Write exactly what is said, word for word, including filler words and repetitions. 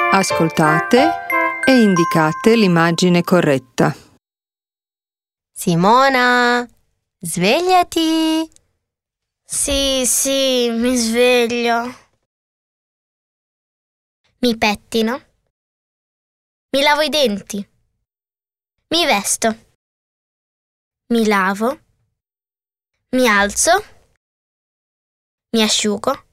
Ascoltate e indicate l'immagine corretta. Simona, svegliati! Sì, sì, mi sveglio. Mi pettino. Mi lavo i denti. Mi vesto. Mi lavo. Mi alzo. Mi asciugo.